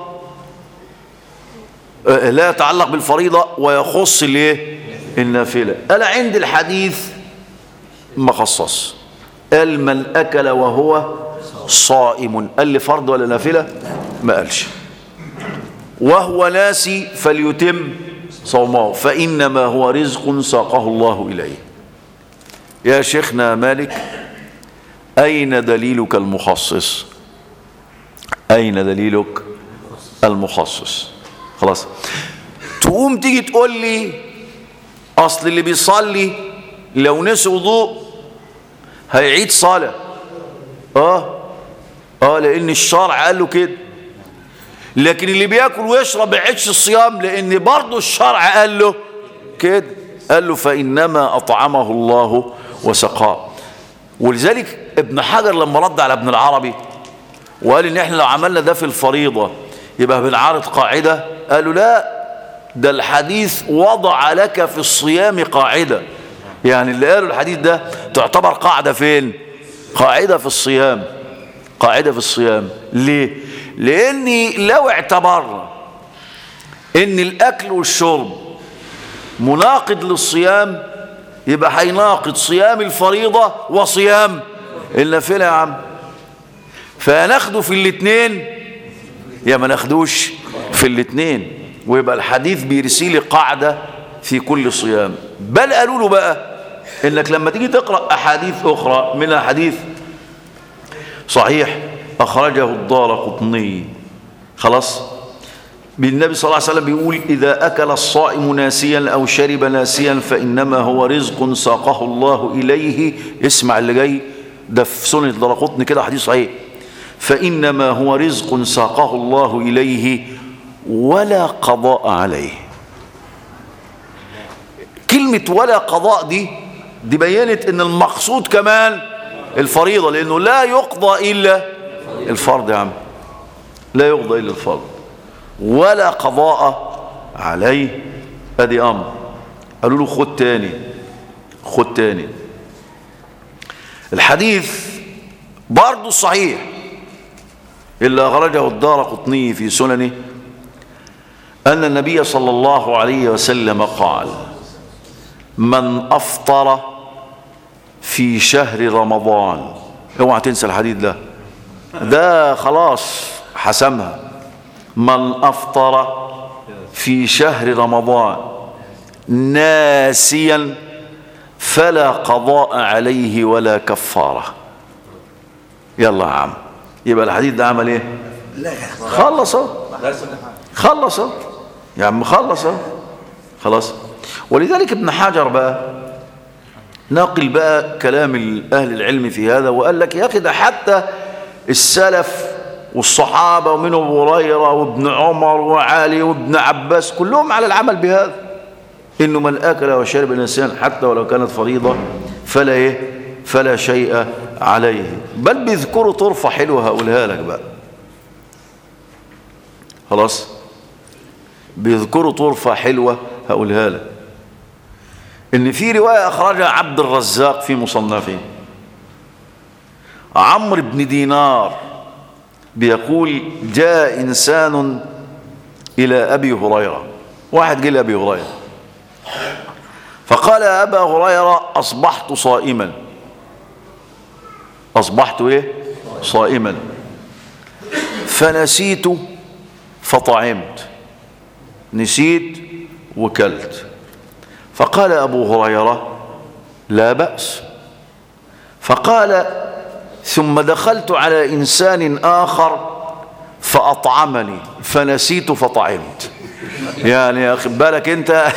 لا يتعلق بالفريضة ويخص الايه؟ النافلة. قال عند الحديث ما خصص، قال من اكل وهو صائم، قال لي فرض ولا نافلة؟ ما قالش. وهو ناسي فليتم صومه فإنما هو رزق ساقه الله إليه. يا شيخنا مالك أين دليلك المخصص؟ أين دليلك المخصص؟ خلاص تقوم تيجي تقول لي أصل اللي بيصلي لو نسي وضوء هيعيد صلاة. لأن الشرع قال له كده. لكن اللي بياكل ويشرب ما يعيدش الصيام لأن برضه الشرع قال له كده، قال له فإنما أطعمه الله وسقاه. ولذلك ابن حجر لما رد على ابن العربي وقال إن احنا لو عملنا ده في الفريضة يبقى بنعارض قاعدة، قالوا لا، ده الحديث وضع لك في الصيام قاعدة. يعني اللي قالوا الحديث ده تعتبر قاعدة فين؟ قاعدة في الصيام، قاعدة في الصيام. ليه؟ لأني لو اعتبرنا ان الأكل والشرب مناقض للصيام يبقى هيناقض صيام الفريضة وصيام النافلة يا عم. فناخده في الاثنين يا ما ناخدوش في الاثنين، ويبقى الحديث بيرسيلي قاعدة في كل صيام. بل قالوا له بقى انك لما تيجي تقرأ احاديث اخرى منها حديث صحيح اخرجه الدارقطني، خلاص، بالنبي صلى الله عليه وسلم بيقول اذا اكل الصائم ناسيا او شرب ناسيا فانما هو رزق ساقه الله اليه. اسمع اللي جاي ده في سنن الدارقطني كده حديث صحيح، فانما هو رزق ساقه الله اليه ولا قضاء عليه. كلمة ولا قضاء دي بينت ان المقصود كمان الفريضة، لانه لا يقضى الا الفرض يا عم، لا يقضى الا الفرض ولا قضاء عليه. ادي امر. قالوا له خد تاني الحديث برضه صحيح إلا أخرجه الدارقطني في سننه أن النبي صلى الله عليه وسلم قال من أفطر في شهر رمضان، اوعى تنسى الحديث ده خلاص حسمها، من أفطر في شهر رمضان ناسيا فلا قضاء عليه ولا كفارة. يلا يا عم، يبقى الحديث ده عمل ايه؟ خلص اهو، خلص اهو يا عم، خلص اهو خلاص. ولذلك ابن حجر بقى ناقل بقى كلام أهل العلم في هذا، وقال لك يا أخي ده حتى السلف والصحابة ومنهم أبو هريرة وابن عمر وعلي وابن عباس كلهم على العمل بهذا، إنه من أكل وشرب الإنسان حتى ولو كانت فريضة فلا إيه؟ فلا شيء عليه. بل بيذكروا طرفة حلوة هقولها لك بقى، خلاص، بيذكروا طرفة حلوة هقولها لك. إن في رواية أخرجها عبد الرزاق في مصنفه، عمرو بن دينار بيقول جاء إنسان إلى أبي هريرة، واحد جه لأبي هريرة فقال يا أبا هريرة أصبحت صائما. أصبحت إيه؟ صائما، فنسيت فطعمت، نسيت وكلت. فقال أبو هريرة لا بأس. فقال ثم دخلت على إنسان آخر فأطعمني فنسيت فطعمت. يعني يا أخي بالك أنت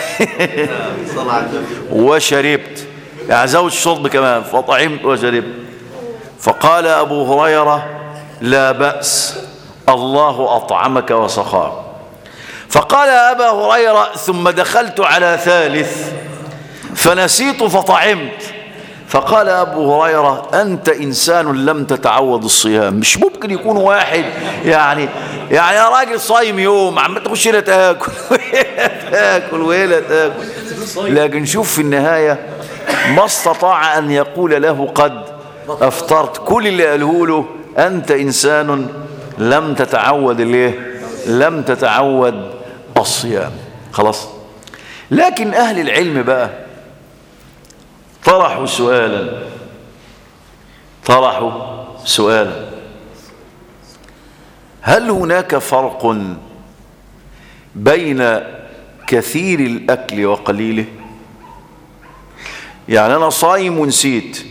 وشربت، يعني زوج شرب كمان، فطعمت وشربت. فقال أبو هريرة لا بأس، الله أطعمك وسقاك. فقال يا أبا هريرة ثم دخلت على ثالث فنسيت فطعمت. فقال أبو هريرة أنت إنسان لم تتعود الصيام. مش ممكن يكون واحد يعني يا راجل صايم يوم عم تخش هنا تاكل تاكل وهنا تاكل، لكن شوف في النهاية ما استطاع أن يقول له قد أفطرت. كل اللي قاله له أنت إنسان لم تتعود الايه؟ لم تتعود الصيام. خلاص. لكن أهل العلم بقى طرحوا سؤالا، هل هناك فرق بين كثير الأكل وقليله؟ يعني أنا صايم ونسيت،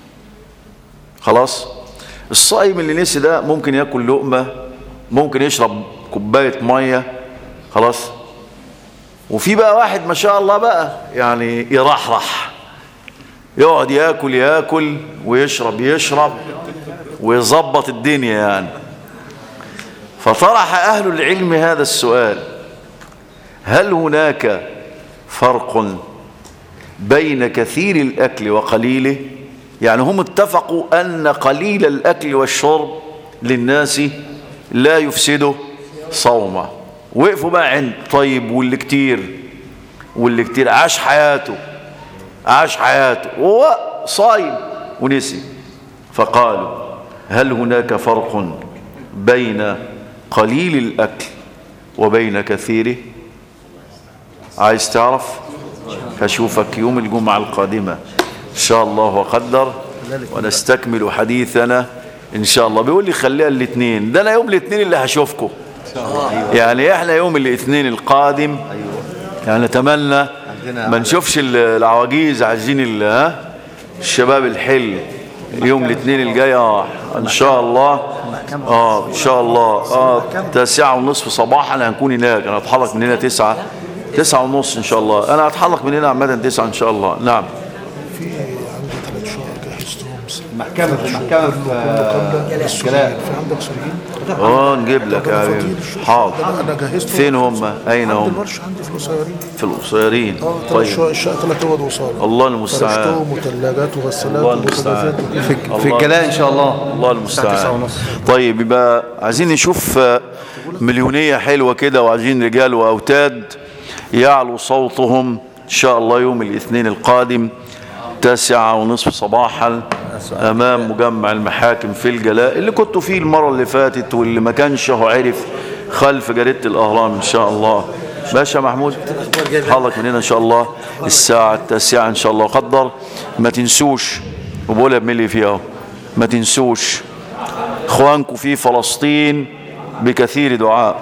خلاص. الصايم اللي نسي ده ممكن يأكل لقمة، ممكن يشرب كوباية مية، خلاص. وفي بقى واحد ما شاء الله بقى يعني يرحرح، يقعد ياكل ويشرب ويظبط الدنيا يعني. فطرح أهل العلم هذا السؤال، هل هناك فرق بين كثير الأكل وقليله؟ يعني هم اتفقوا أن قليل الأكل والشرب للناس لا يفسد صومه. وقفوا بقى عند طيب واللي كتير عاش حياته وهو صايم ونسي. فقالوا هل هناك فرق بين قليل الأكل وبين كثيره؟ عايز تعرف؟ هشوفك يوم الجمعة القادمة إن شاء الله وقدر، ونستكمل حديثنا إن شاء الله. بيقول لي خليها الاثنين، ده أنا يوم الاثنين اللي هشوفكم، يعني إحنا يوم الاثنين القادم يعني نتمنى ما نشوفش العواجيز عايزين الشباب الحل يوم الاثنين الجاي ان شاء الله. ان شاء الله 9:30 صباحا هنكون هناك. انا هتحرك من هنا 9:30 ان شاء الله. انا هتحرك من هنا عامه 9 ان شاء الله. نعم. في عندي 3 شهور جهزتهم. محكمة في الجلاء. في عندك سوريين؟ نجيب لك يا حبيبي. حاضر. انا جهزتهم. فين هم؟ اين هم؟ المرش عندي في القصيرين. في القصيرين. طيب. الشقه 3 اوض وصاله. الله المستعان. فرشتهم وثلاجات وغسالات وبوتاجازات في الجلاء ان شاء الله. الله المستعان. طيب يبقى عايزين نشوف مليونية حلوة كده، وعايزين رجال واوتاد يعلو صوتهم ان شاء الله يوم الاثنين القادم 9:30 صباحا امام مجمع المحاكم في الجلاء اللي كنتوا فيه المرة اللي فاتت، واللي ما كانش هو عرف خلف جريدة الأهرام ان شاء الله. باشا محمود حضرتك من هنا ان شاء الله الساعة 9 ان شاء الله قدر. ما تنسوش، وبقولها بملي فيها، ما تنسوش اخوانكم في فلسطين بكثير دعاء،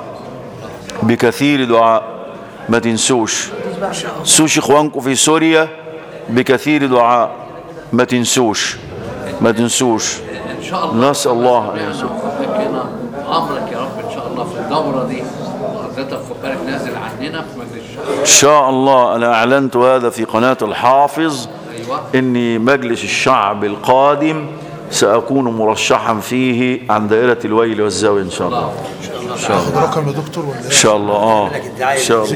ما تنسوش اخوانكم في سوريا بكثير دعاء، ما تنسوش. نسأل الله أن ينصركم. امرك يا رب ان شاء الله في الدوره دي، حضرتك خد بالك نازل عننا في مجلس الشعب. إن شاء الله أنا أعلنت هذا في قناة الحافظ، إني مجلس الشعب القادم سأكون مرشحا فيه عن دائرة الويل والزاوية إن شاء الله. رقم يا دكتور ولا إن شاء الله إن شاء الله.